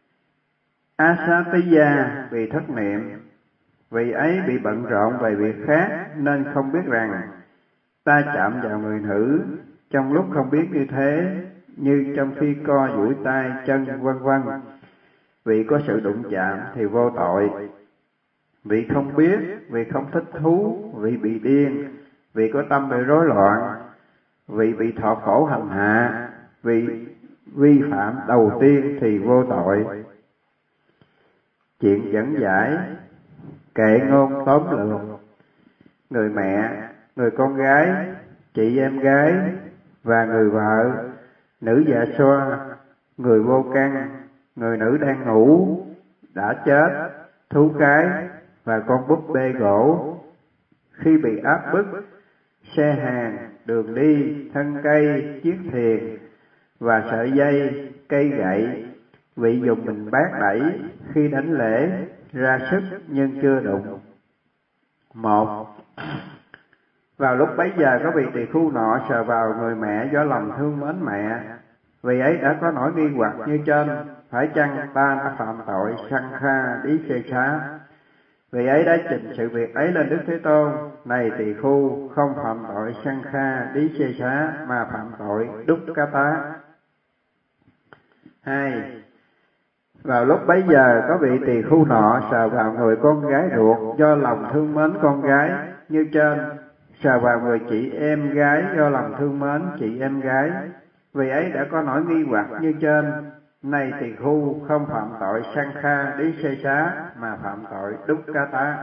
asatiya vì thất niệm, vì ấy bị bận rộn về việc khác nên không biết rằng ta chạm vào người nữ trong lúc không biết như thế, như trong khi co duỗi tay chân vân vân. Vì có sự đụng chạm thì vô tội. Vì không biết, vì không thích thú, vì bị điên, vì có tâm bị rối loạn, vì bị thọ khổ hành hạ, vì vi phạm đầu tiên thì vô tội. Chuyện dẫn giải kệ ngôn tóm lược. Người mẹ, người con gái, chị em gái và người vợ, nữ dạ xoa, người vô căn, người nữ đang ngủ, đã chết, thú cái và con búp bê gỗ. Khi bị áp bức, xe hàng, đường đi, thân cây, chiếc thuyền và sợi dây, cây gậy, vị dùng mình bát đẩy khi đánh lễ, ra sức nhưng chưa đụng. 1. Vào lúc bấy giờ có vị tỳ khưu nọ sờ vào người mẹ do lòng thương mến mẹ. Vì ấy đã có nỗi nghi hoặc như trên, phải chăng ta đã phạm tội sanh kha ý xê xá. Vì ấy đã trình sự việc ấy lên Đức Thế Tôn. Này tỳ khưu, không phạm tội sanh kha ý xê xá mà phạm tội đúc cá tá. 2. Vào lúc bấy giờ có vị tỳ khưu nọ sờ vào người con gái ruột do lòng thương mến con gái như trên, sờ vào người chị em gái do lòng thương mến chị em gái. Vì ấy đã có nỗi nghi hoặc như trên. Này tỳ khưu, không phạm tội sanh kha ý xê xá mà phạm tội đúc cá tá.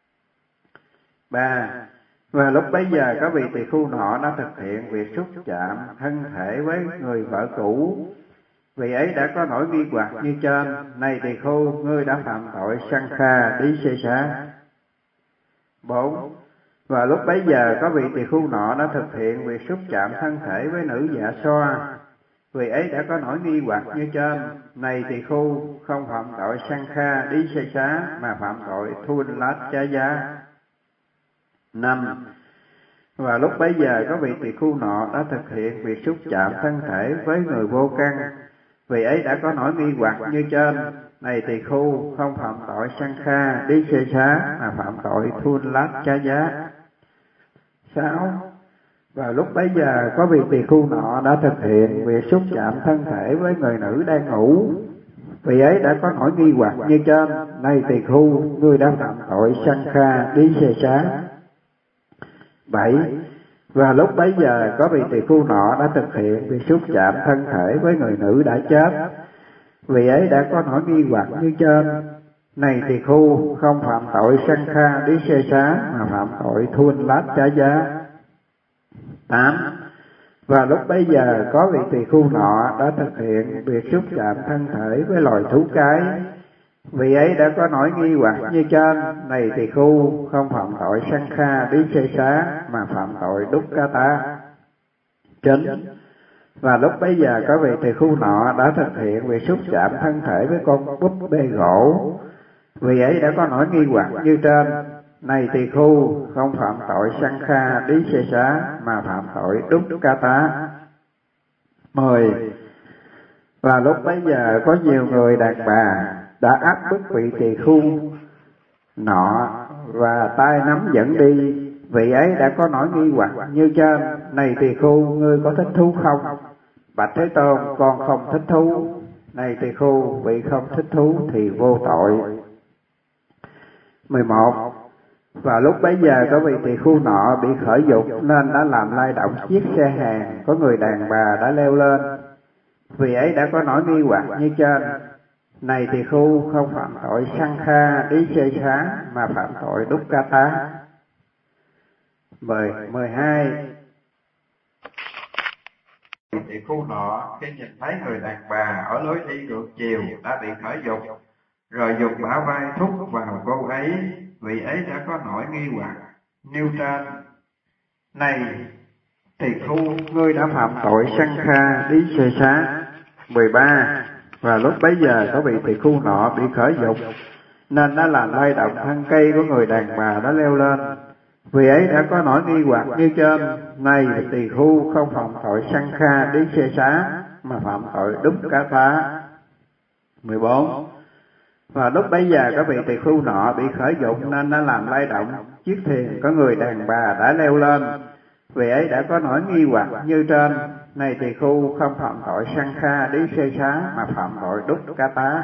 3. Và lúc bấy giờ có vị tỳ khưu nọ đã thực hiện việc xúc chạm thân thể với người vợ cũ. Vì ấy đã có nỗi nghi hoặc như trên. Này tỳ khưu, ngươi đã phạm tội sanh kha ý xê xá. 4. Và lúc bấy giờ có vị tỳ khưu nọ đã thực hiện việc xúc chạm thân thể với nữ dạ xoa. Vì ấy đã có nỗi nghi hoặc như trên. Này tỳ khưu, không phạm tội sanh kha ý xê xá mà phạm tội thun lát chá giá. 5. Và lúc bấy giờ có vị tỳ khưu nọ đã thực hiện việc xúc chạm thân thể với người vô căn. Vì ấy đã có nỗi nghi hoặc như trên. Này tỳ khưu, không phạm tội sanh kha ý xê xá mà phạm tội thun lát chá giá. 6. Và lúc bấy giờ có vị tỳ khưu nọ đã thực hiện việc xúc chạm thân thể với người nữ đang ngủ. Vì ấy đã có nỗi nghi hoặc như trên. Này tỳ khưu, ngươi đã phạm tội sanh kha ý xê xá. 7. Và lúc bấy giờ có vị tỳ khưu nọ đã thực hiện việc xúc chạm thân thể với người nữ đã chết. Vì ấy đã có nỗi nghi hoặc như trên. Này tỳ khưu, không phạm tội sanh kha ý xê xá mà phạm tội thun lát chá giá. 8. Và lúc bấy giờ có vị tỳ khưu nọ đã thực hiện việc xúc chạm thân thể với loài thú cái. Vị ấy đã có nỗi nghi hoặc như trên: này tỳ khưu, không phạm tội sanh kha bí xê xá, mà phạm tội đúc ca tá. Chính. Và lúc bấy giờ có vị tỳ khưu nọ đã thực hiện việc xúc chạm thân thể với con búp bê gỗ. Vị ấy đã có nỗi nghi hoặc như trên: này tỳ khưu, không phạm tội sanh kha bí xê xá, mà phạm tội đúc ca tá. 10. Và lúc bấy giờ có nhiều người đàn bà đã áp bức vị tỳ khưu nọ và tay nắm dẫn đi. Vị ấy đã có nỗi nghi hoặc như trên: này tỳ khưu, ngươi có thích thú không? Bạch Thế Tôn, con không thích thú. Này tỳ khưu, vị không thích thú thì vô tội. 11. Và lúc bấy giờ có vị tỳ khưu nọ bị khởi dục nên đã làm lay động chiếc xe hàng, có người đàn bà đã leo lên. Vị ấy đã có nỗi nghi hoặc như trên: này tỳ khưu, không phạm tội sanh kha ý xê xá, mà phạm tội đúc ca tá. 12. Tỳ khưu nọ khi nhìn thấy người đàn bà ở lối đi ngược chiều đã bị khởi dục, rồi dùng bả vai thúc vào cô ấy. Vị ấy đã có nỗi nghi hoặc nêu trên: này tỳ khưu, ngươi đã phạm tội sanh kha ý xê xá. 13. Và lúc bấy giờ có vị tỳ khưu nọ bị khởi dục nên đã làm lay động thân cây của người đàn bà đã leo lên. Vì ấy đã có nỗi nghi hoặc như trên: này tỳ khưu, không phạm tội sanh kha ý xê xá, mà phạm tội đúc ca tá. 14. Và lúc bấy giờ có vị tỳ khưu nọ bị khởi dục nên đã làm lay động chiếc thuyền có người đàn bà đã leo lên. Vì ấy đã có nỗi nghi hoặc như trên: này tỳ khưu, không phạm tội sanh kha ý xê xá, mà phạm tội đúc ca tá.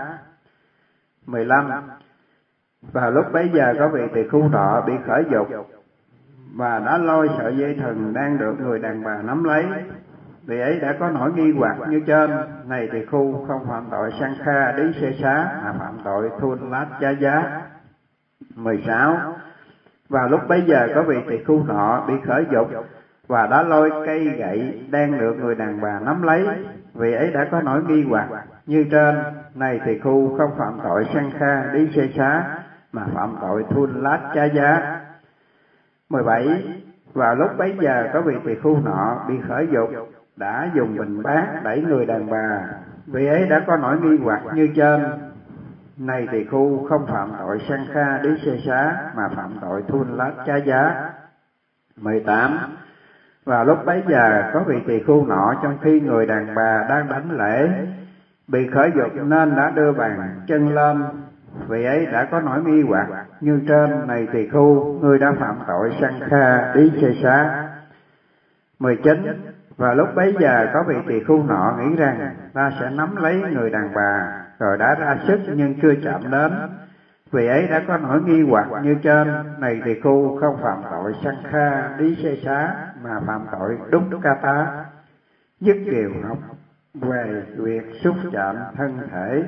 15. Và lúc bấy giờ có vị tỳ khưu nọ bị khởi dục và đã lôi sợi dây thừng đang được người đàn bà nắm lấy. Vị ấy đã có nỗi nghi hoặc như trên: này tỳ khưu, không phạm tội sanh kha ý xê xá, mà phạm tội thun lát chá giá. 16. Và lúc bấy giờ có vị tỳ khưu nọ bị khởi dục và đã lôi cây gậy đang được người đàn bà nắm lấy. Vị ấy đã có nỗi nghi hoặc như trên: này tỳ khưu, không phạm tội sanh kha ý xê xá, mà phạm tội thun lát chá giá. 17. Và lúc bấy giờ có vị tỳ khưu nọ bị khởi dục đã dùng bình bát đẩy người đàn bà. Vị ấy đã có nỗi nghi hoặc như trên: này tỳ khưu, không phạm tội sanh kha ý xê xá, mà phạm tội thun lát chá giá. 18. Và lúc bấy giờ có vị tỳ khưu nọ trong khi người đàn bà đang đảnh lễ bị khởi dục nên đã đưa bàn chân lên. Vị ấy đã có nỗi nghi hoặc như trên: này tỳ khưu, ngươi đã phạm tội sanh kha ý xê xá. 19. Và lúc bấy giờ có vị tỳ khưu nọ nghĩ rằng ta sẽ nắm lấy người đàn bà, rồi đã ra sức nhưng chưa chạm đến. Vị ấy đã có nỗi nghi hoặc như trên: này tỳ khưu, không phạm tội sanh kha ý xê xá, mà phạm tội đúc ca tá. Dứt điều học về việc xúc chạm thân thể.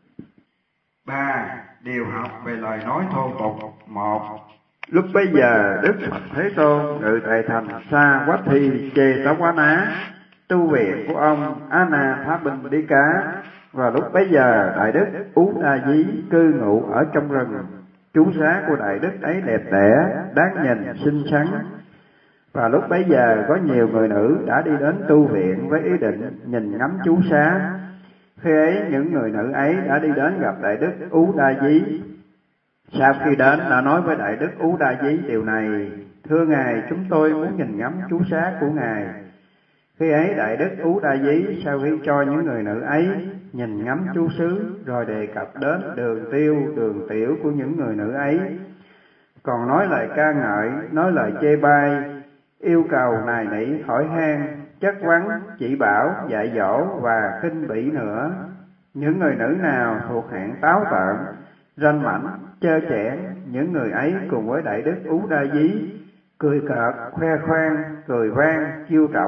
3. Điều học về lời nói thô tục. 1. Lúc bấy giờ Đức Phật Thế Tôn ngự tại thành Sa Quát Thi Chê Tá Quá Ná, tu viện của ông Á Na Thá Binh Đi Cá. Và lúc bấy giờ Đại Đức Ú Đa Dí cư ngụ ở trong rừng. Chú xá của Đại Đức ấy đẹp đẽ, đáng nhìn, xinh xắn. Và lúc bấy giờ có nhiều người nữ đã đi đến tu viện với ý định nhìn ngắm chú xá. Khi ấy những người nữ ấy đã đi đến gặp Đại Đức Ú Đa Dí. Sau khi đến đã nói với Đại Đức Ú Đa Dí điều này: thưa Ngài, chúng tôi muốn nhìn ngắm chú xá của Ngài. Khi ấy Đại Đức Ú Đa Dí sau khi cho những người nữ ấy nhìn ngắm chú xứ, rồi đề cập đến đường tiêu, đường tiểu của những người nữ ấy, còn nói lời ca ngợi, nói lời chê bai, yêu cầu nài nỉ, hỏi han, chất vấn, chỉ bảo, dạy dỗ và khinh bỉ nữa. Những người nữ nào thuộc hạng táo tợn, ranh mãnh, trơ trẽn, những người ấy cùng với Đại Đức Ú Đa Dí cười cợt, khoe khoang, cười vang,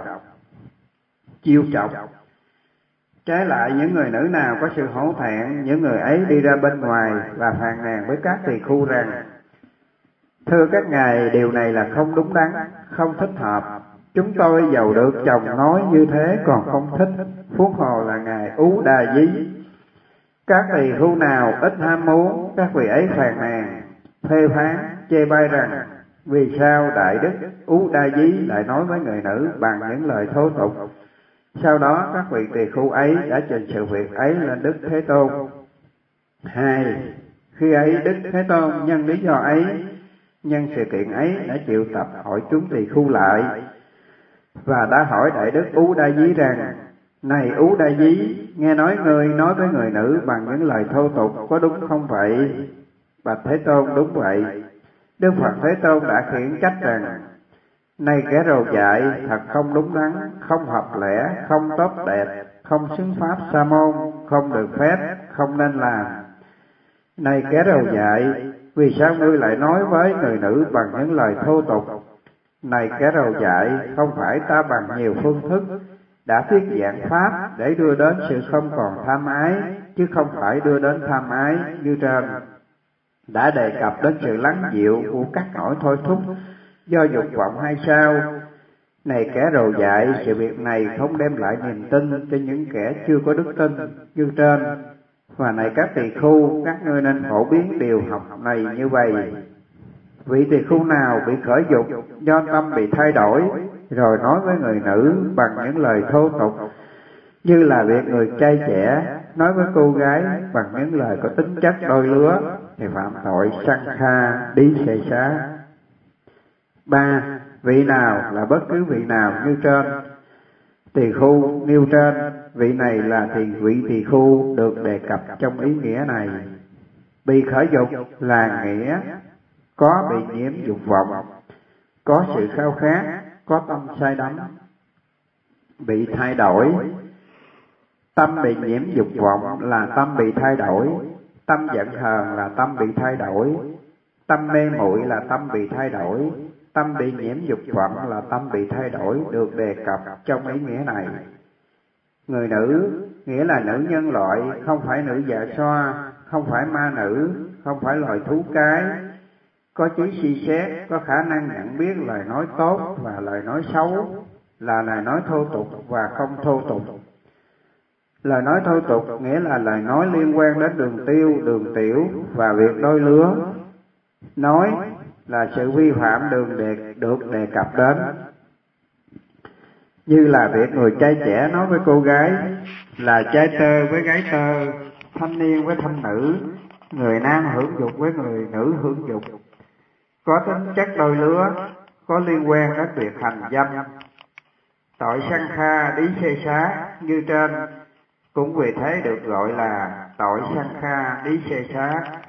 chiêu chọc. Trái lại những người nữ nào có sự hổ thẹn, những người ấy đi ra bên ngoài và phàn nàn với các tỳ khưu rằng: thưa các ngài, điều này là không đúng đắn, không thích hợp. Chúng tôi giàu được chồng nói như thế còn không thích, huống hồ là ngài Ú Đa Dí. Các tỳ khưu nào ít ham muốn, các vị ấy phàn nàn, phê phán, chê bai rằng vì sao Đại Đức Ú Đa Dí lại nói với người nữ bằng những lời thô tục. Sau đó các vị tỳ khưu ấy đã trình sự việc ấy lên Đức Thế Tôn. 2. Khi ấy Đức Thế Tôn nhân lý do ấy, nhân sự kiện ấy đã triệu tập hỏi chúng tỳ khưu lại, và đã hỏi Đại Đức Ú Đa Dí rằng: Này Ú Đa Dí, nghe nói ngươi nói với người nữ bằng những lời thô tục, có đúng không vậy? Bạch Thế Tôn, đúng vậy. Đức Phật Thế Tôn đã khiển trách rằng: Này kẻ rồ dại, thật không đúng đắn, không hợp lẽ, không tốt đẹp, không xứng pháp sa môn, không được phép, không nên làm. Này kẻ rồ dại, vì sao ngươi lại nói với người nữ bằng những lời thô tục? Này kẻ rồ dại, không phải ta bằng nhiều phương thức đã thuyết giảng pháp để đưa đến sự không còn tham ái, chứ không phải đưa đến tham ái như trên. Đã đề cập đến sự lắng dịu của các nỗi thôi thúc do dục vọng hay sao? Này kẻ rồ dại, sự việc này không đem lại niềm tin cho những kẻ chưa có đức tin như trên. Và này các tỳ khưu, các ngươi nên phổ biến điều học này như vậy. Vị tỳ khưu nào bị khởi dục do tâm bị thay đổi, rồi nói với người nữ bằng những lời thô tục, như là việc người trai trẻ nói với cô gái bằng những lời có tính chất đôi lứa, thì phạm tội Sankha Đi Xê Xá. 3. Vị nào là bất cứ vị nào như trên. Tỳ khưu nêu trên, vị này là vị tỳ khưu được đề cập trong ý nghĩa này. Bị khởi dục là nghĩa có bị nhiễm dục vọng, có sự khao khát, có tâm say đắm. Bị thay đổi, tâm bị nhiễm dục vọng là tâm bị thay đổi, tâm giận hờn là tâm bị thay đổi, tâm mê muội là tâm bị thay đổi, tâm bị nhiễm dục vọng là tâm bị thay đổi, được đề cập trong ý nghĩa này. Người nữ nghĩa là nữ nhân loại, không phải nữ dạ xoa, không phải ma nữ, không phải loài thú cái, có trí suy xét, có khả năng nhận biết lời nói tốt và lời nói xấu, là lời nói thô tục và không thô tục. Lời nói thô tục nghĩa là lời nói liên quan đến đường tiêu, đường tiểu và việc đôi lứa. Nói là sự vi phạm được đề cập đến, như là việc người trai trẻ nói với cô gái, là trai tơ với gái tơ, thanh niên với thanh nữ, người nam hưởng dục với người nữ hưởng dục, có tính chất đôi lứa, có liên quan đến việc hành dâm. Tội Sankha Đi Xê Xá như trên cũng vì thế được gọi là tội Sankha Đi Xê Xá.